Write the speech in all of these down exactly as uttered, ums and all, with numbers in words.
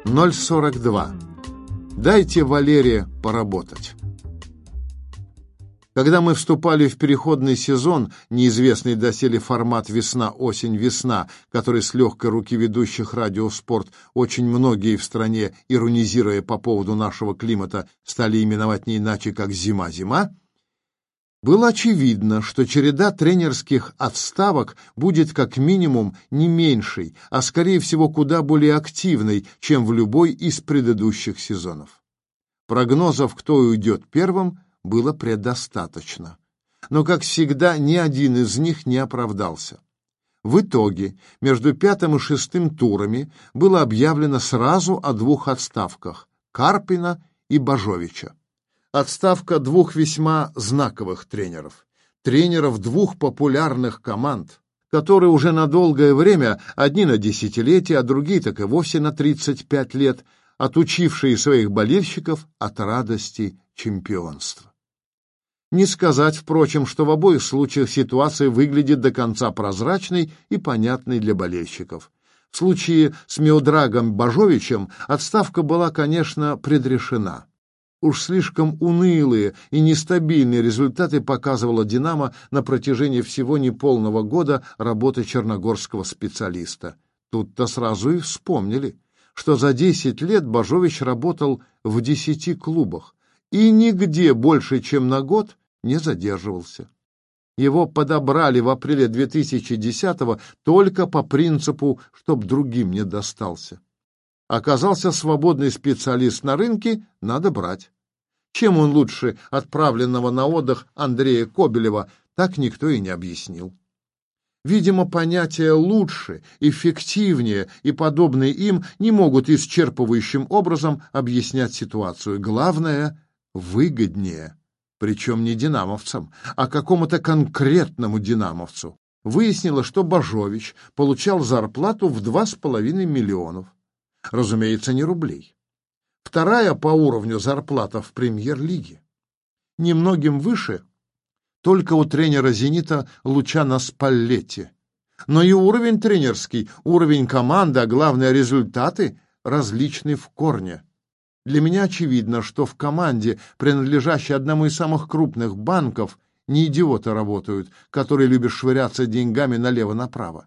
ноль сорок два. Дайте Валере поработать. Когда мы вступали в переходный сезон, неизвестный доселе формат «Весна-осень-весна», который с легкой руки ведущих радио «Спорт» очень многие в стране, иронизируя по поводу нашего климата, стали именовать не иначе, как «Зима-зима», было очевидно, что череда тренерских отставок будет как минимум не меньшей, а скорее всего куда более активной, чем в любой из предыдущих сезонов. Прогнозов, кто уйдет первым, было предостаточно. Но, как всегда, ни один из них не оправдался. В итоге между пятым и шестым турами было объявлено сразу о двух отставках – Карпина и Божовича. Отставка двух весьма знаковых тренеров. Тренеров двух популярных команд, которые уже на долгое время, одни на десятилетия, а другие так и вовсе на тридцать пять лет, отучившие своих болельщиков от радости чемпионства. Не сказать, впрочем, что в обоих случаях ситуация выглядит до конца прозрачной и понятной для болельщиков. В случае с Миодрагом Божовичем отставка была, конечно, предрешена. Уж слишком унылые и нестабильные результаты показывала «Динамо» на протяжении всего неполного года работы черногорского специалиста. Тут-то сразу и вспомнили, что за десять лет Божович работал в десяти клубах и нигде больше, чем на год, не задерживался. Его подобрали в апреле две тысячи десятого только по принципу, чтоб другим не достался. Оказался свободный специалист на рынке, надо брать. Чем он лучше отправленного на отдых Андрея Кобелева, так никто и не объяснил. Видимо, понятия «лучше», «эффективнее» и подобные им не могут исчерпывающим образом объяснять ситуацию. Главное — выгоднее. Причем не динамовцам, а какому-то конкретному динамовцу. Выяснилось, что Божович получал зарплату в два с половиной миллионов. Разумеется, не рублей. Вторая по уровню зарплата в премьер-лиге. Немногим выше только у тренера «Зенита» Лучано Спаллетти. Но и уровень тренерский, уровень команды, а главное результаты различны в корне. Для меня очевидно, что в команде, принадлежащей одному из самых крупных банков, не идиоты работают, которые любят швыряться деньгами налево-направо.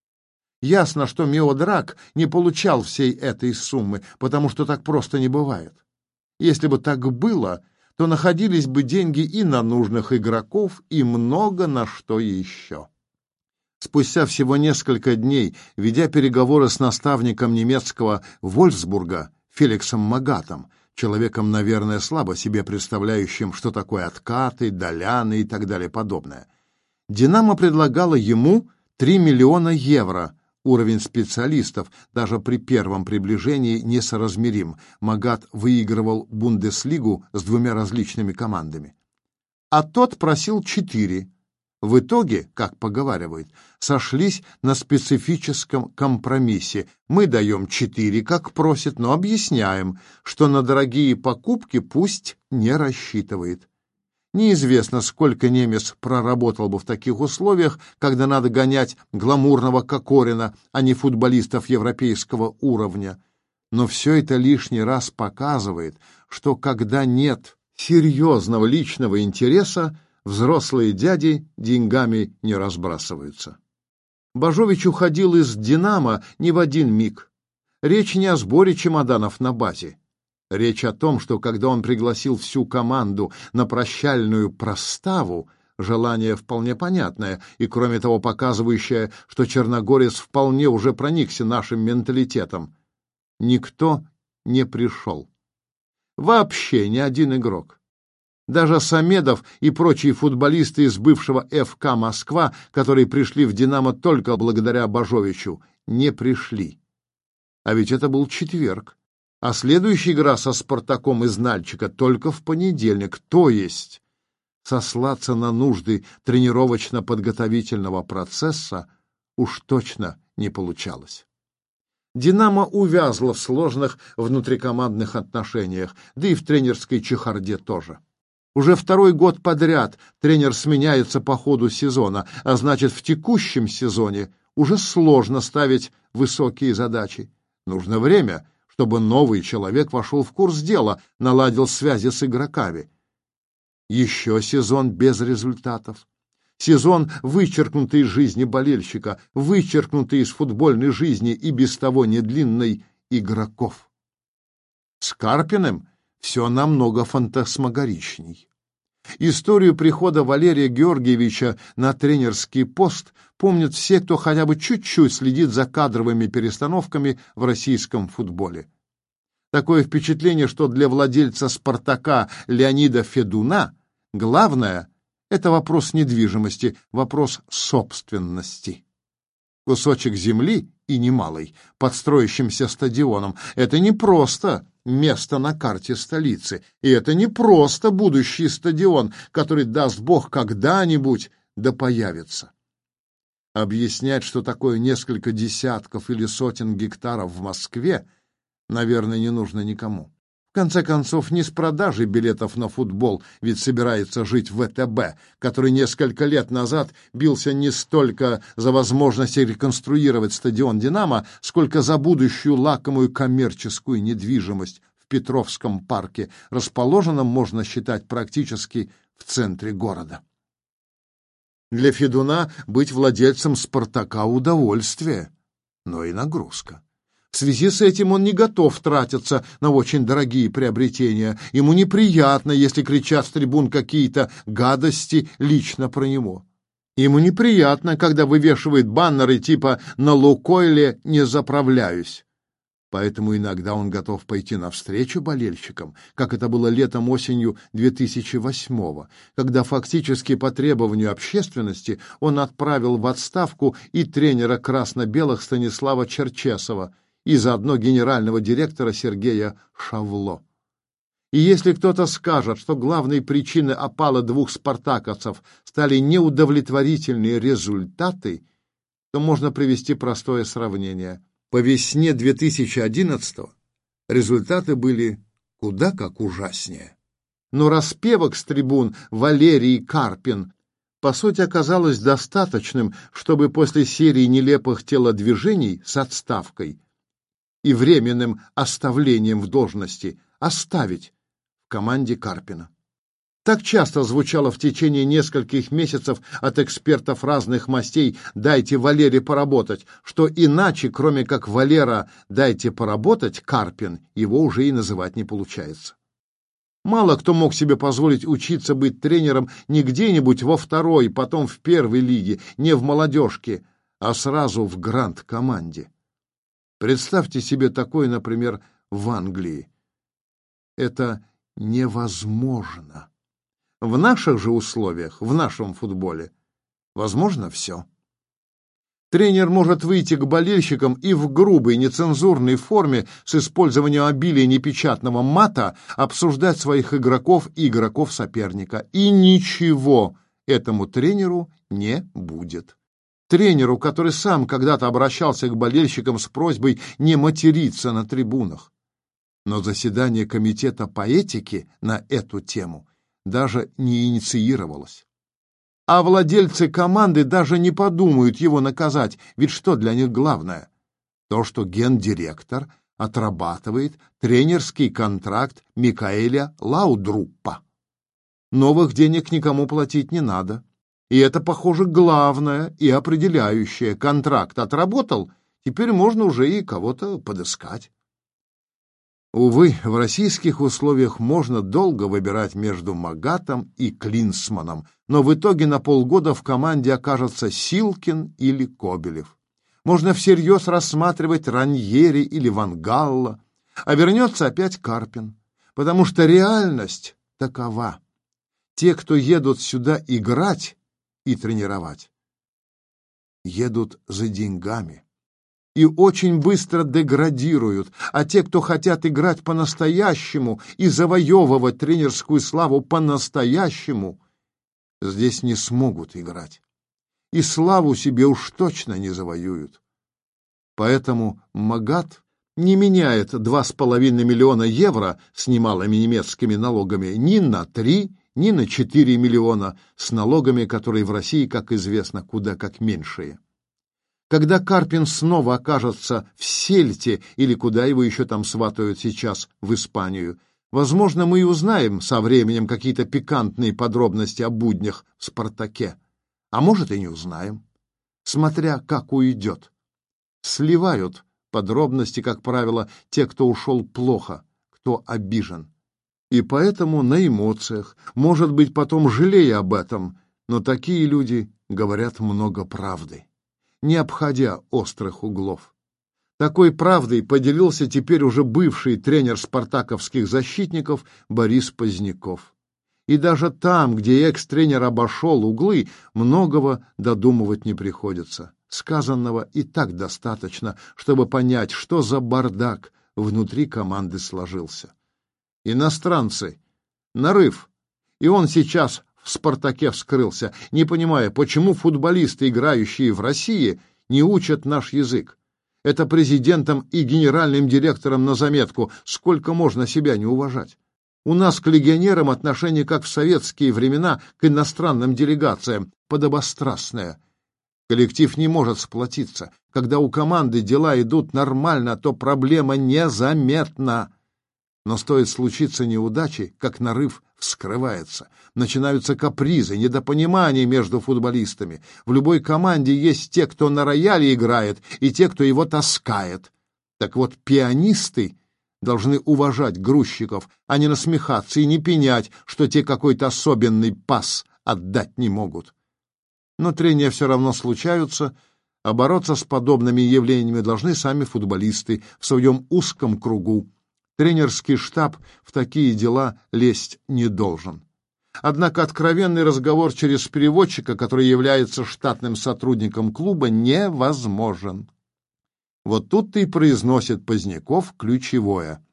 Ясно, что Миодраг не получал всей этой суммы, потому что так просто не бывает. Если бы так было, то находились бы деньги и на нужных игроков, и много на что еще. Спустя всего несколько дней, ведя переговоры с наставником немецкого Вольфсбурга Феликсом Магатом, человеком, наверное, слабо себе представляющим, что такое откаты, доляны и так далее подобное, «Динамо» предлагала ему три миллиона евро. Уровень специалистов даже при первом приближении несоразмерим. Магат выигрывал Бундеслигу с двумя различными командами. А тот просил четыре. В итоге, как поговаривают, сошлись на специфическом компромиссе. Мы даем четыре, как просит, но объясняем, что на дорогие покупки пусть не рассчитывает. Неизвестно, сколько немец проработал бы в таких условиях, когда надо гонять гламурного Кокорина, а не футболистов европейского уровня. Но все это лишний раз показывает, что когда нет серьезного личного интереса, взрослые дяди деньгами не разбрасываются. Божович уходил из «Динамо» не в один миг. Речь не о сборе чемоданов на базе. Речь о том, что когда он пригласил всю команду на прощальную проставу, желание вполне понятное и, кроме того, показывающее, что черногорец вполне уже проникся нашим менталитетом, никто не пришел. Вообще ни один игрок. Даже Самедов и прочие футболисты из бывшего эф ка «Москва», которые пришли в «Динамо» только благодаря Божовичу, не пришли. А ведь это был четверг. А следующая игра со «Спартаком» из Нальчика только в понедельник, то есть сослаться на нужды тренировочно-подготовительного процесса уж точно не получалось. «Динамо» увязла в сложных внутрикомандных отношениях, да и в тренерской чехарде тоже. Уже второй год подряд тренер сменяется по ходу сезона, а значит, в текущем сезоне уже сложно ставить высокие задачи. Нужно время, чтобы новый человек вошел в курс дела, наладил связи с игроками. Еще сезон без результатов. Сезон, вычеркнутый из жизни болельщика, вычеркнутый из футбольной жизни и без того недлинной игроков. С Карпиным все намного фантасмагоричней. Историю прихода Валерия Георгиевича на тренерский пост помнят все, кто хотя бы чуть-чуть следит за кадровыми перестановками в российском футболе. Такое впечатление, что для владельца «Спартака» Леонида Федуна главное — это вопрос недвижимости, вопрос собственности. Кусочек земли, и немалый, под строящимся стадионом — это не просто место на карте столицы, и это не просто будущий стадион, который, даст Бог, когда-нибудь да появится. Объяснять, что такое несколько десятков или сотен гектаров в Москве, наверное, не нужно никому. В конце концов, не с продажей билетов на футбол, ведь собирается жить вэ тэ бэ, который несколько лет назад бился не столько за возможность реконструировать стадион «Динамо», сколько за будущую лакомую коммерческую недвижимость в Петровском парке, расположенном, можно считать, практически в центре города. Для Федуна быть владельцем «Спартака» — удовольствие, но и нагрузка. В связи с этим он не готов тратиться на очень дорогие приобретения. Ему неприятно, если кричат с трибун какие-то гадости лично про него. Ему неприятно, когда вывешивают баннеры типа «На Лукойле не заправляюсь». Поэтому иногда он готов пойти навстречу болельщикам, как это было летом-осенью две тысячи восьмого, когда фактически по требованию общественности он отправил в отставку и тренера красно-белых Станислава Черчесова, и заодно генерального директора Сергея Шавло. И если кто-то скажет, что главной причиной опала двух спартаковцев стали неудовлетворительные результаты, то можно привести простое сравнение. По весне две тысячи одиннадцатого результаты были куда как ужаснее. Но распевок с трибун Валерий Карпин по сути оказалось достаточным, чтобы после серии нелепых телодвижений с отставкой и временным оставлением в должности оставить в команде Карпина. Так часто звучало в течение нескольких месяцев от экспертов разных мастей «дайте Валере поработать», что иначе, кроме как «Валера, дайте поработать», Карпин, его уже и называть не получается. Мало кто мог себе позволить учиться быть тренером не где-нибудь во второй, потом в первой лиге, не в молодежке, а сразу в гранд-команде. Представьте себе такое, например, в Англии. Это невозможно. В наших же условиях, в нашем футболе, возможно все. Тренер может выйти к болельщикам и в грубой, нецензурной форме с использованием обилия непечатного мата обсуждать своих игроков и игроков соперника. И ничего этому тренеру не будет. Тренеру, который сам когда-то обращался к болельщикам с просьбой не материться на трибунах. Но заседание комитета по этике на эту тему даже не инициировалось. А владельцы команды даже не подумают его наказать, ведь что для них главное? То, что гендиректор отрабатывает тренерский контракт Микаэля Лаудруппа. Новых денег никому платить не надо. И это, похоже, главное и определяющее. Контракт отработал, теперь можно уже и кого-то подыскать. Увы, в российских условиях можно долго выбирать между Магатом и Клинсманом, но в итоге на полгода в команде окажется Силкин или Кобелев. Можно всерьез рассматривать Раньери или Ван Галла, а вернется опять Карпин, потому что реальность такова. Те, кто едут сюда играть и тренировать, едут за деньгами и очень быстро деградируют, а те, кто хотят играть по-настоящему и завоевывать тренерскую славу по-настоящему, здесь не смогут играть. И славу себе уж точно не завоюют. Поэтому Магат не меняет два с половиной миллиона евро с немалыми немецкими налогами ни на три, ни на четыре миллиона с налогами, которые в России, как известно, куда как меньшие. Когда Карпин снова окажется в Сельте или куда его еще там сватают сейчас, в Испанию, возможно, мы и узнаем со временем какие-то пикантные подробности о буднях в «Спартаке». А может, и не узнаем, смотря как уйдет. Сливают подробности, как правило, те, кто ушел плохо, кто обижен. И поэтому на эмоциях, может быть, потом жалея об этом, но такие люди говорят много правды, не обходя острых углов. Такой правдой поделился теперь уже бывший тренер спартаковских защитников Борис Поздняков. И даже там, где экс-тренер обошел углы, многого додумывать не приходится. Сказанного и так достаточно, чтобы понять, что за бардак внутри команды сложился. Иностранцы. Нарыв. И он сейчас в «Спартаке» вскрылся, не понимая, почему футболисты, играющие в России, не учат наш язык. Это президентом и генеральным директором на заметку, сколько можно себя не уважать. У нас к легионерам отношение, как в советские времена, к иностранным делегациям, подобострастное. Коллектив не может сплотиться. Когда у команды дела идут нормально, то проблема незаметна. Но стоит случиться неудачи, как нарыв вскрывается. Начинаются капризы, недопонимания между футболистами. В любой команде есть те, кто на рояле играет, и те, кто его таскает. Так вот, пианисты должны уважать грузчиков, а не насмехаться и не пенять, что те какой-то особенный пас отдать не могут. Но трения все равно случаются, а бороться с подобными явлениями должны сами футболисты в своем узком кругу. Тренерский штаб в такие дела лезть не должен. Однако откровенный разговор через переводчика, который является штатным сотрудником клуба, невозможен. Вот тут-то и произносит Поздняков ключевое.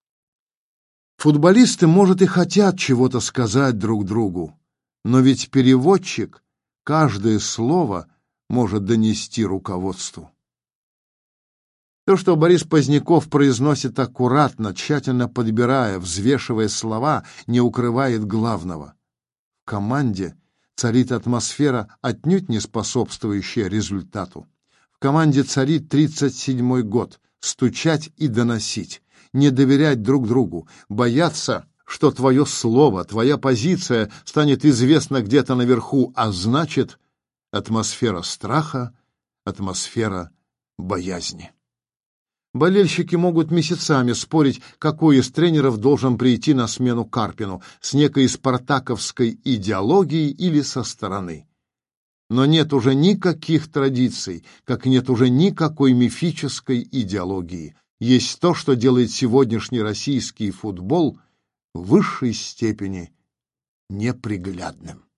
Футболисты, может, и хотят чего-то сказать друг другу, но ведь переводчик каждое слово может донести руководству. То, что Борис Поздняков произносит аккуратно, тщательно подбирая, взвешивая слова, не укрывает главного. В команде царит атмосфера, отнюдь не способствующая результату. В команде царит тридцать седьмой год. Стучать и доносить, не доверять друг другу, бояться, что твое слово, твоя позиция станет известна где-то наверху, а значит, атмосфера страха, атмосфера боязни. Болельщики могут месяцами спорить, какой из тренеров должен прийти на смену Карпину, с некой спартаковской идеологией или со стороны. Но нет уже никаких традиций, как нет уже никакой мифической идеологии. Есть то, что делает сегодняшний российский футбол в высшей степени неприглядным.